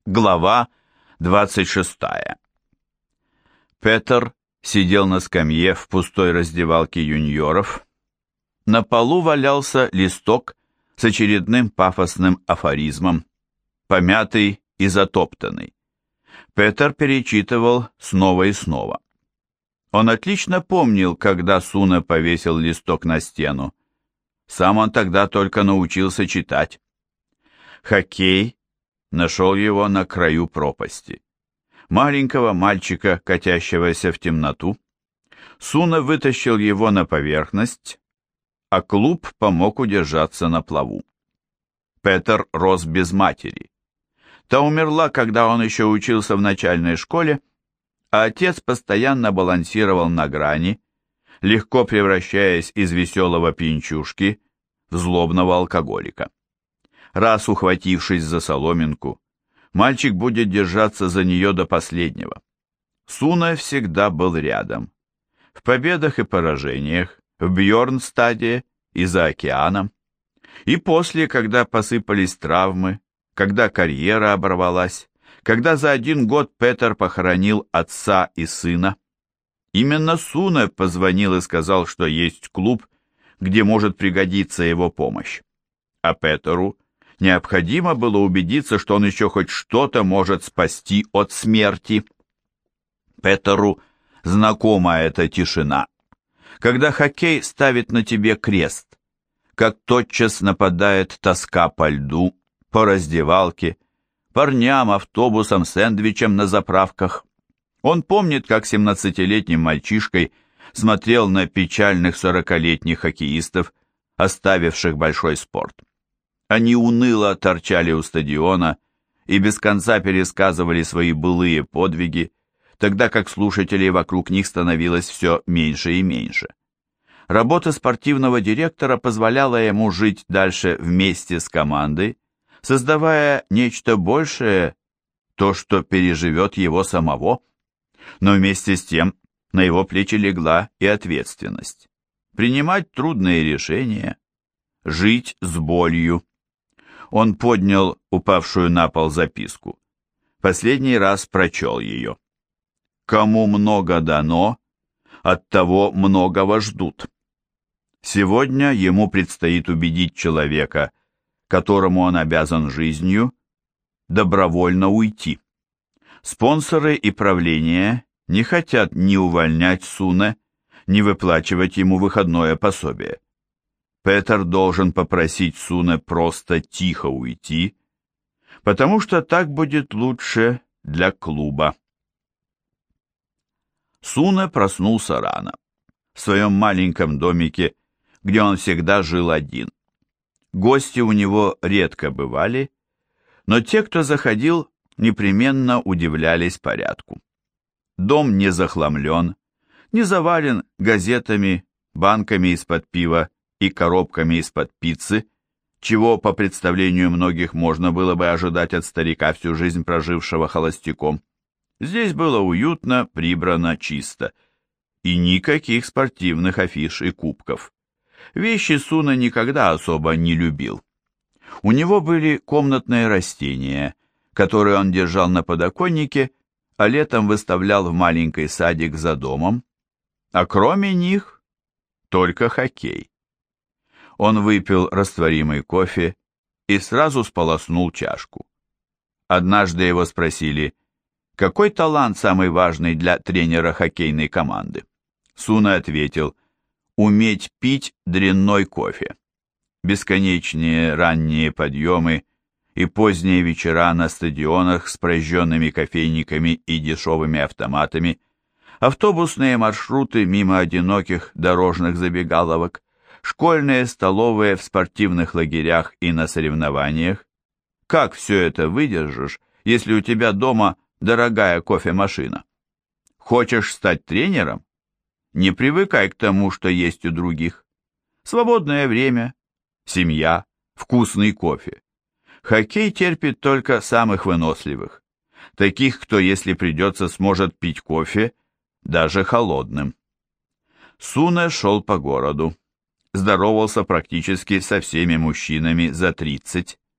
Глава 26. Петер сидел на скамье в пустой раздевалке юниоров. На полу валялся листок с очередным пафосным афоризмом, помятый и затоптанный. Петер перечитывал снова и снова. Он отлично помнил, когда Суне повесил листок на стену. Сам он тогда только научился читать. Хоккей нашел его на краю пропасти. Маленького мальчика, катящегося в темноту. Суне вытащил его на поверхность, а клуб помог удержаться на плаву. Петер рос без матери. Та умерла, когда он еще учился в начальной школе, а отец постоянно балансировал на грани, легко превращаясь из веселого пьянчушки в злобного алкоголика. Раз ухватившись за соломинку, мальчик будет держаться за нее до последнего. Суне всегда был рядом. В победах и поражениях, в Бьорнстаде и за океаном. И после, когда посыпались травмы, когда карьера оборвалась, когда за 1 год Петер похоронил отца и сына. Именно Суне позвонил и сказал, что есть клуб, где может пригодиться его помощь. А Петеру необходимо было убедиться, что он еще хоть что-то может спасти от смерти. Петеру знакома эта тишина, когда хоккей ставит на тебе крест, как тотчас нападает тоска по льду, по раздевалке, парням, автобусам, сэндвичам на заправках. Он помнит, как 17-летним мальчишкой смотрел на печальных 40-летних хоккеистов, оставивших большой спорт. Они уныло торчали у стадиона и без конца пересказывали свои былые подвиги, тогда как слушателей вокруг них становилось все меньше и меньше. Работа спортивного директора позволяла ему жить дальше вместе с командой, создавая нечто большее, то, что переживет его самого. Но вместе с тем на его плечи легла и ответственность. Принимать трудные решения, жить с болью. Он поднял упавшую на пол записку. Последний раз прочел ее. «Кому много дано, от того многого ждут». Сегодня ему предстоит убедить человека, которому он обязан жизнью, добровольно уйти. Спонсоры и правление не хотят ни увольнять Суне, ни выплачивать ему выходное пособие. Петер должен попросить Суне просто тихо уйти, потому что так будет лучше для клуба. Суне проснулся рано, в своем маленьком домике, где он всегда жил один. Гости у него редко бывали, но те, кто заходил, непременно удивлялись порядку. Дом не захламлен, не завален газетами, банками из-под пива и коробками из-под пиццы, чего, по представлению многих, можно было бы ожидать от старика, всю жизнь прожившего холостяком. Здесь было уютно, прибрано, чисто. И никаких спортивных афиш и кубков. Вещи Суне никогда особо не любил. У него были комнатные растения, которые он держал на подоконнике, а летом выставлял в маленький садик за домом, а кроме них только хоккей. Он выпил растворимый кофе и сразу сполоснул чашку. Однажды его спросили, какой талант самый важный для тренера хоккейной команды? Суне ответил, уметь пить дрянной кофе. Бесконечные ранние подъемы и поздние вечера на стадионах с прожженными кофейниками и дешевыми автоматами, автобусные маршруты мимо одиноких дорожных забегаловок, школьные столовые в спортивных лагерях и на соревнованиях. Как все это выдержишь, если у тебя дома дорогая кофемашина? Хочешь стать тренером? Не привыкай к тому, что есть у других. Свободное время, семья, вкусный кофе. Хоккей терпит только самых выносливых. Таких, кто, если придется, сможет пить кофе, даже холодным. Суне шел по городу. Здоровался практически со всеми мужчинами за 30.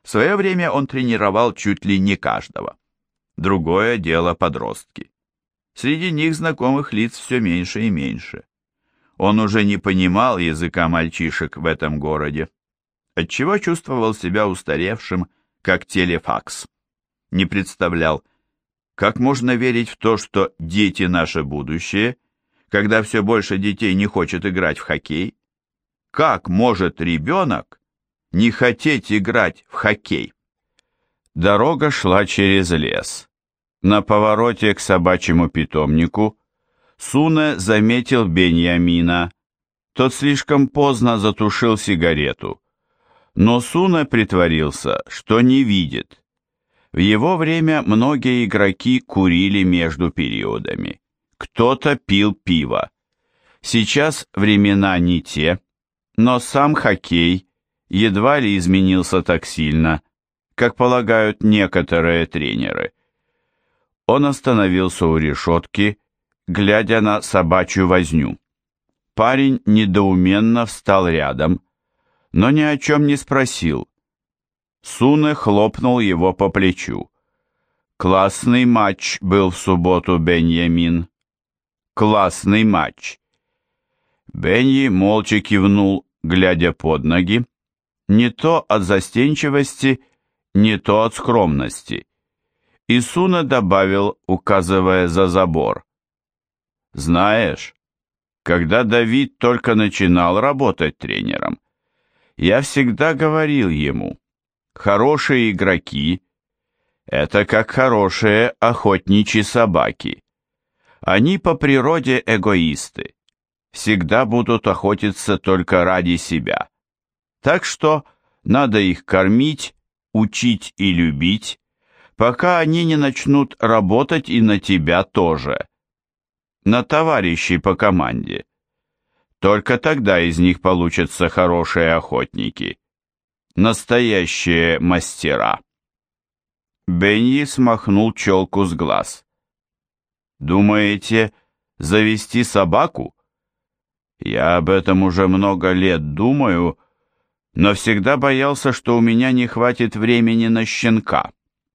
В свое время он тренировал чуть ли не каждого. Другое дело подростки. Среди них знакомых лиц все меньше и меньше. Он уже не понимал языка мальчишек в этом городе, отчего чувствовал себя устаревшим, как телефакс. Не представлял, как можно верить в то, что дети наше будущее, когда все больше детей не хочет играть в хоккей? Как может ребенок не хотеть играть в хоккей? Дорога шла через лес. На повороте к собачьему питомнику Суне заметил Беньямина. Тот слишком поздно затушил сигарету. Но Суне притворился, что не видит. В его время многие игроки курили между периодами. Кто-то пил пиво. Сейчас времена не те, но сам хоккей едва ли изменился так сильно, как полагают некоторые тренеры. Он остановился у решетки, глядя на собачью возню. Парень недоуменно встал рядом, но ни о чем не спросил. Суне хлопнул его по плечу. «Классный матч был в субботу, Беньямин. Классный матч». Беньи молча кивнул, глядя под ноги, не то от застенчивости, не то от скромности. И Суне добавил, указывая за забор. «Знаешь, когда Давид только начинал работать тренером, я всегда говорил ему, хорошие игроки – это как хорошие охотничьи собаки. Они по природе эгоисты, всегда будут охотиться только ради себя. Так что надо их кормить, учить и любить, пока они не начнут работать и на тебя тоже, на товарищей по команде. Только тогда из них получатся хорошие охотники, настоящие мастера». Беньи смахнул челку с глаз. «Думаете, завести собаку? Я об этом уже много лет думаю, но всегда боялся, что у меня не хватит времени на щенка».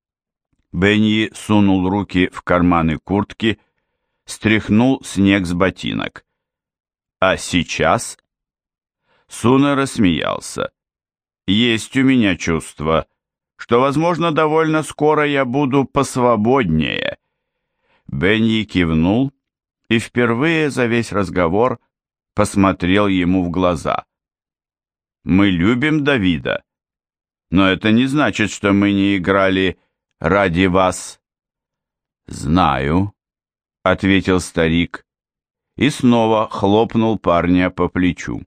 Беньи сунул руки в карманы куртки, стряхнул снег с ботинок. «А сейчас?» Суне рассмеялся. «Есть у меня чувство, что, возможно, довольно скоро я буду посвободнее». Беньи кивнул и впервые за весь разговор посмотрел ему в глаза. «Мы любим Давида, но это не значит, что мы не играли ради вас». «Знаю», — ответил старик и снова хлопнул парня по плечу.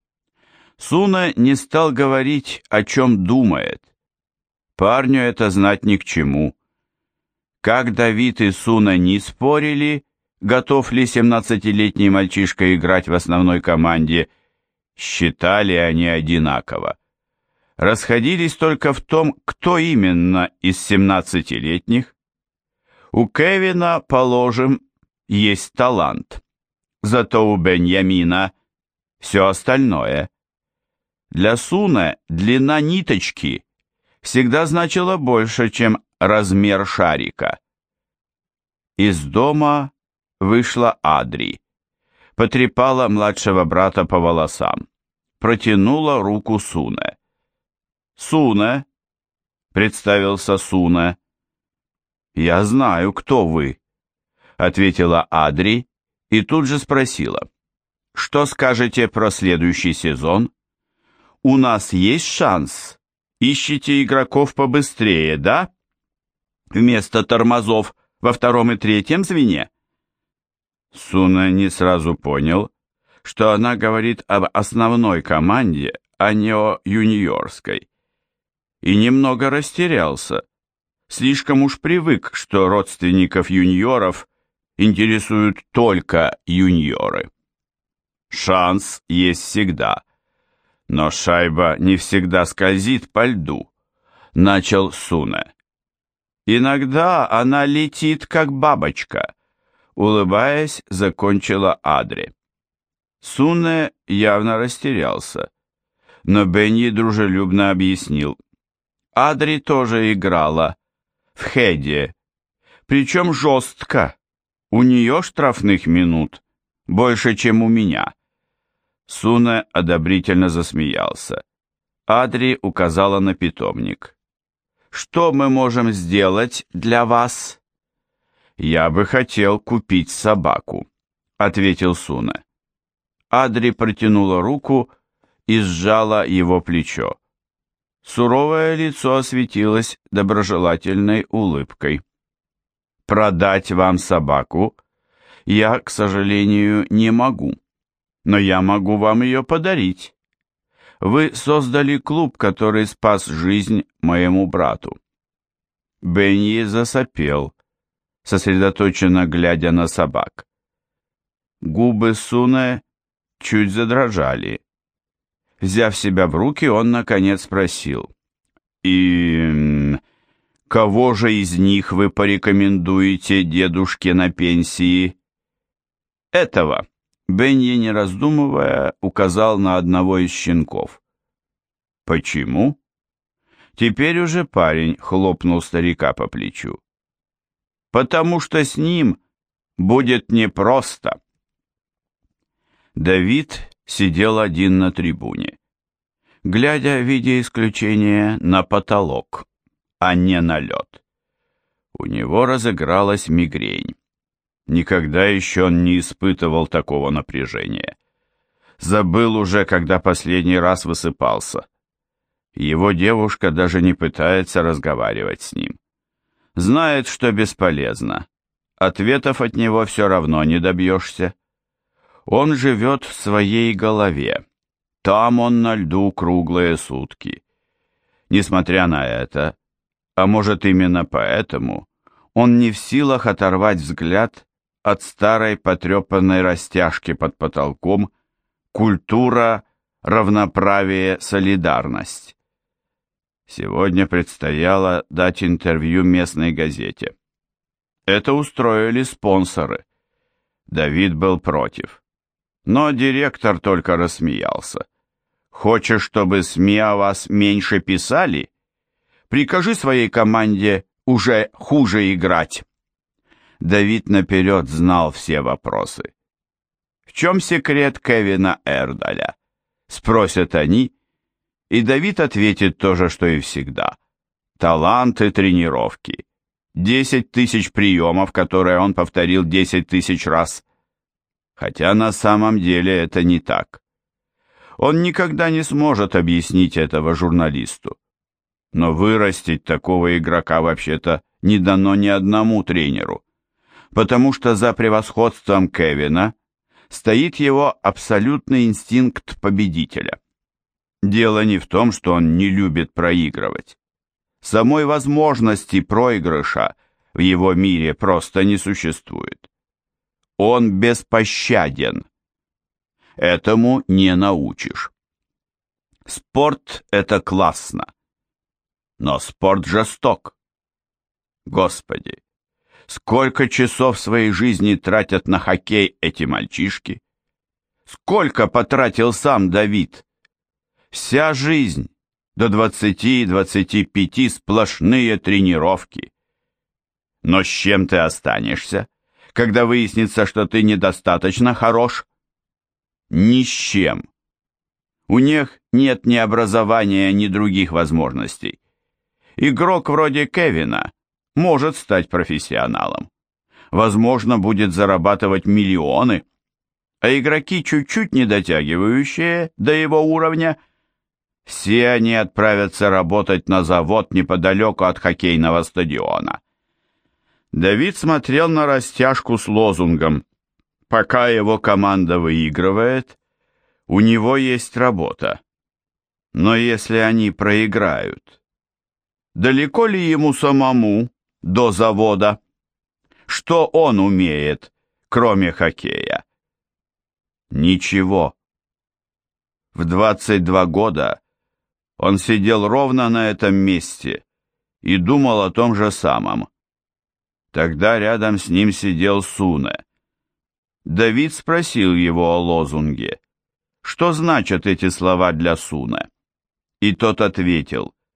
Суне не стал говорить, о чем думает. Парню это знать ни к чему. Как Давид и Суне не спорили, готов ли 17-летний мальчишка играть в основной команде, считали они одинаково. Расходились только в том, кто именно из 17-летних. У Кевина, положим, есть талант. Зато у Беньямина все остальное. Для Суне длина ниточки всегда значила больше, чем размер шарика. Из дома вышла Адри, потрепала младшего брата по волосам, протянула руку Суне. «Суне», — представился Суне. «Я знаю, кто вы», — ответила Адри и тут же спросила. «Что скажете про следующий сезон? У нас есть шанс? Ищите игроков побыстрее, да? Вместо тормозов во втором и третьем звене?» Суне не сразу понял, что она говорит об основной команде, а не о юниорской, и немного растерялся. Слишком уж привык, что родственников юниоров интересуют только юниоры. Шанс есть всегда, но шайба не всегда скользит по льду, начал Суне. Иногда она летит, как бабочка, улыбаясь, закончила Адри. Суне явно растерялся, но Беньи дружелюбно объяснил. Адри тоже играла в хеде, причем жестко. У нее штрафных минут больше, чем у меня. Суне одобрительно засмеялся. Адри указала на питомник. «Что мы можем сделать для вас?» «Я бы хотел купить собаку», — ответил Суне. Адри протянула руку и сжала его плечо. Суровое лицо осветилось доброжелательной улыбкой. «Продать вам собаку я, к сожалению, не могу, но я могу вам ее подарить. Вы создали клуб, который спас жизнь моему брату». Бенни засопел, сосредоточенно глядя на собак. Губы Суне чуть задрожали. Взяв себя в руки, он, наконец, спросил. «И кого же из них вы порекомендуете дедушке на пенсии?» «Этого», — Бенни, не раздумывая, указал на одного из щенков. «Почему?» Теперь уже парень хлопнул старика по плечу. «Потому что с ним будет непросто». Давид сидел один на трибуне, глядя, в виде исключения, на потолок, а не на лед. У него разыгралась мигрень. Никогда еще он не испытывал такого напряжения. Забыл уже, когда последний раз высыпался. Его девушка даже не пытается разговаривать с ним. Знает, что бесполезно. Ответов от него все равно не добьешься. Он живет в своей голове. Там он на льду круглые сутки. Несмотря на это, а может именно поэтому, он не в силах оторвать взгляд от старой потрепанной растяжки под потолком «Культура, равноправие, солидарность». Сегодня предстояло дать интервью местной газете. Это устроили спонсоры. Давид был против. Но директор только рассмеялся. «Хочешь, чтобы СМИ о вас меньше писали? Прикажи своей команде уже хуже играть». Давид наперед знал все вопросы. «В чем секрет Кевина Эрдаля?» — спросят они, и Давид ответит то же, что и всегда. Талант и тренировки. 10 тысяч приемов, которые он повторил 10 тысяч раз. Хотя на самом деле это не так. Он никогда не сможет объяснить этого журналисту. Но вырастить такого игрока вообще-то не дано ни одному тренеру, потому что за превосходством Кевина стоит его абсолютный инстинкт победителя. Дело не в том, что он не любит проигрывать. Самой возможности проигрыша в его мире просто не существует. Он беспощаден. Этому не научишь. Спорт — это классно. Но спорт жесток. Господи, сколько часов своей жизни тратят на хоккей эти мальчишки? Сколько потратил сам Давид? Вся жизнь, до 20-25 сплошные тренировки. Но с чем ты останешься, когда выяснится, что ты недостаточно хорош? Ни с чем. У них нет ни образования, ни других возможностей. Игрок вроде Кевина может стать профессионалом. Возможно, будет зарабатывать миллионы. А игроки, чуть-чуть не дотягивающие до его уровня, все они отправятся работать на завод неподалеку от хоккейного стадиона. Давид смотрел на растяжку с лозунгом «Пока его команда выигрывает, у него есть работа. Но если они проиграют, далеко ли ему самому до завода? Что он умеет, кроме хоккея? Ничего. В 22 года он сидел ровно на этом месте и думал о том же самом. Тогда рядом с ним сидел Суне. Давид спросил его о лозунге. Что значат эти слова для Суне? И тот ответил: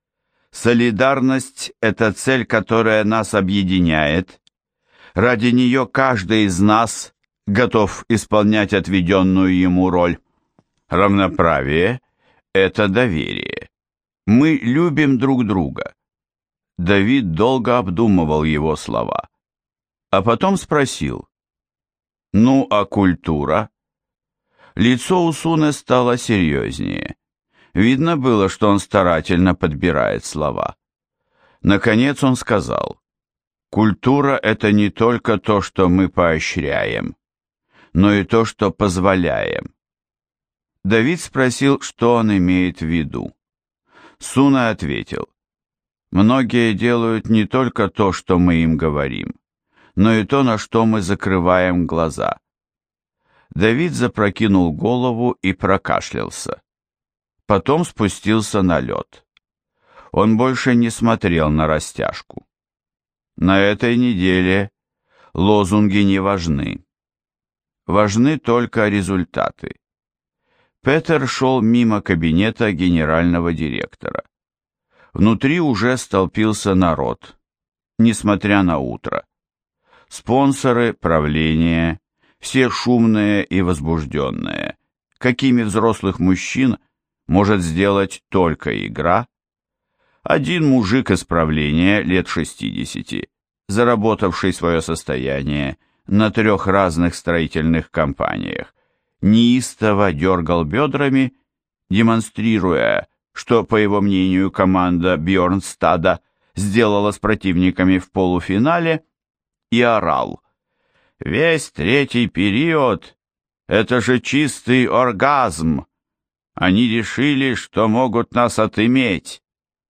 Солидарность – это цель, которая нас объединяет. Ради нее каждый из нас готов исполнять отведенную ему роль. Равноправие – это доверие. Мы любим друг друга. Давид долго обдумывал его слова, а потом спросил: «Ну, а культура?» Лицо Усуне стало серьезнее. Видно было, что он старательно подбирает слова. Наконец он сказал: «Культура – это не только то, что мы поощряем, но и то, что позволяем». Давид спросил, что он имеет в виду. Суна ответил: «Многие делают не только то, что мы им говорим, но и то, на что мы закрываем глаза». Давид запрокинул голову и прокашлялся. Потом спустился на лед. Он больше не смотрел на растяжку. На этой неделе лозунги не важны. Важны только результаты. Петер шел мимо кабинета генерального директора. Внутри уже столпился народ, несмотря на утро. Спонсоры, правление, все шумные и возбужденные, какими взрослых мужчин может сделать только игра. Один мужик из правления лет 60, заработавший свое состояние на 3 разных строительных компаниях, неистово дергал бедрами, демонстрируя, что, по его мнению, команда Бьорнстада сделала с противниками в полуфинале, и орал: «Весь третий период – это же чистый оргазм! Они решили, что могут нас отыметь.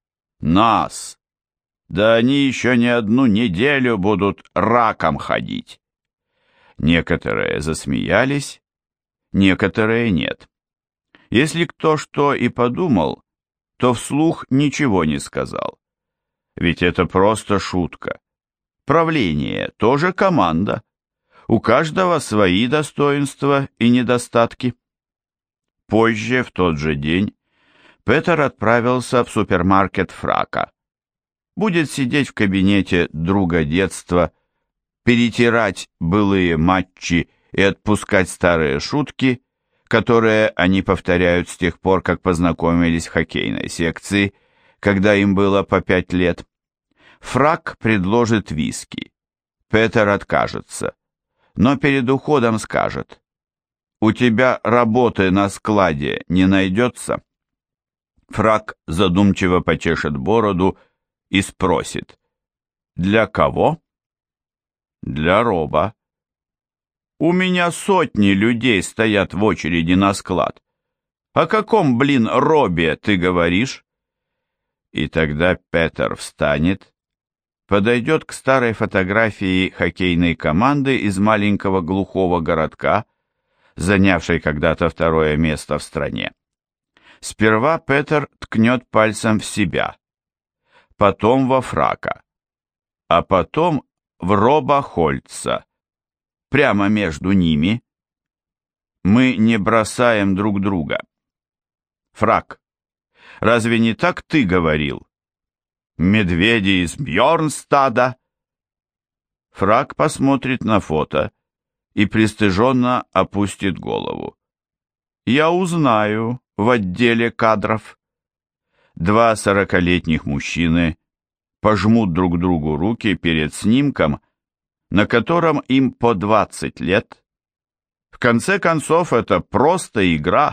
Нас! Да они еще не одну неделю будут раком ходить!» Некоторые засмеялись, некоторые нет. Если кто что и подумал, то вслух ничего не сказал. Ведь это просто шутка. Правление тоже команда. У каждого свои достоинства и недостатки. Позже, в тот же день, Петер отправился в супермаркет Фрака. Будет сидеть в кабинете друга детства, перетирать былые матчи и отпускать старые шутки, которые они повторяют с тех пор, как познакомились в хоккейной секции, когда им было по 5 лет. Фрак предложит виски. Петер откажется, но перед уходом скажет: «У тебя работы на складе не найдется?» Фрак задумчиво почешет бороду и спросит: «Для кого?» «Для Роба». «У меня сотни людей стоят в очереди на склад. О каком, блин, Робе ты говоришь?» И тогда Петер встанет, подойдет к старой фотографии хоккейной команды из маленького глухого городка, занявшей когда-то 2-е место в стране. Сперва Петер ткнет пальцем в себя, потом во Фрака, а потом в Роба Хольца, прямо между ними. Мы не бросаем друг друга. Фрак, разве не так ты говорил? Медведи из Бьорнстада. Фрак посмотрит на фото и пристыженно опустит голову. Я узнаю в отделе кадров. 2 40-летних мужчины пожмут друг другу руки перед снимком, на котором им по 20 лет. В конце концов, это просто игра,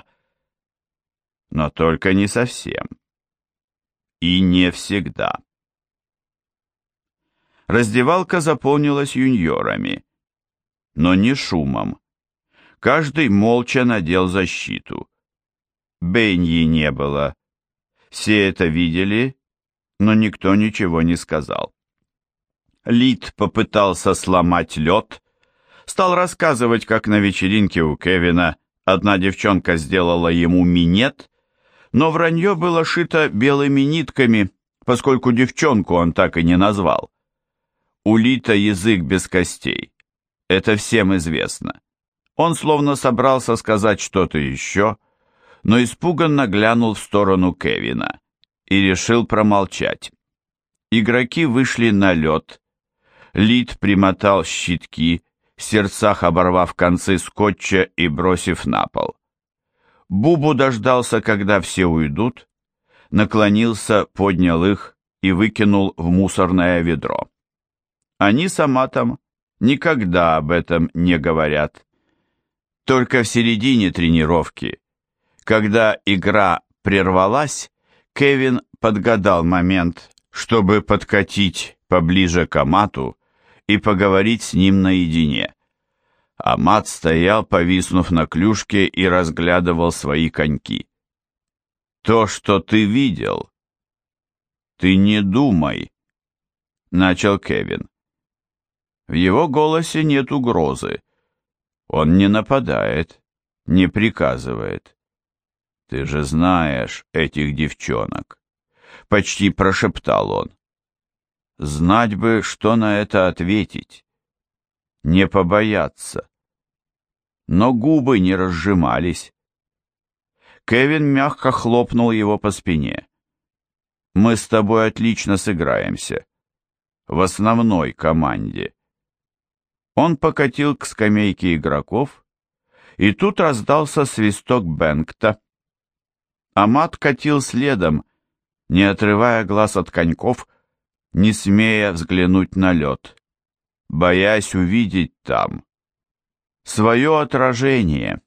но только не совсем. И не всегда. Раздевалка заполнилась юниорами, но не шумом. Каждый молча надел защиту. Беньи не было. Все это видели, но никто ничего не сказал. Лид попытался сломать лед, стал рассказывать, как на вечеринке у Кевина одна девчонка сделала ему минет, но вранье было шито белыми нитками, поскольку девчонку он так и не назвал. У Лита язык без костей. Это всем известно. Он словно собрался сказать что-то еще, но испуганно глянул в сторону Кевина. и решил промолчать. Игроки вышли на лед. Лид примотал щитки, в сердцах оборвав концы скотча и бросив на пол. Бубу дождался, когда все уйдут, наклонился, поднял их и выкинул в мусорное ведро. Они с Аматом никогда об этом не говорят. Только в середине тренировки, когда игра прервалась, Кевин подгадал момент, чтобы подкатить поближе к Амату и поговорить с ним наедине. Амат стоял, повиснув на клюшке, и разглядывал свои коньки. «То, что ты видел, ты не думай», — начал Кевин. В его голосе нет угрозы. Он не нападает, не приказывает. «Ты же знаешь этих девчонок», — почти прошептал он. Знать бы, что на это ответить. Не побояться. Но губы не разжимались. Кевин мягко хлопнул его по спине. «Мы с тобой отлично сыграемся. В основной команде». Он покатил к скамейке игроков, и тут раздался свисток Бенгта. Амат катил следом, не отрывая глаз от коньков, не смея взглянуть на лед, боясь увидеть там свое отражение.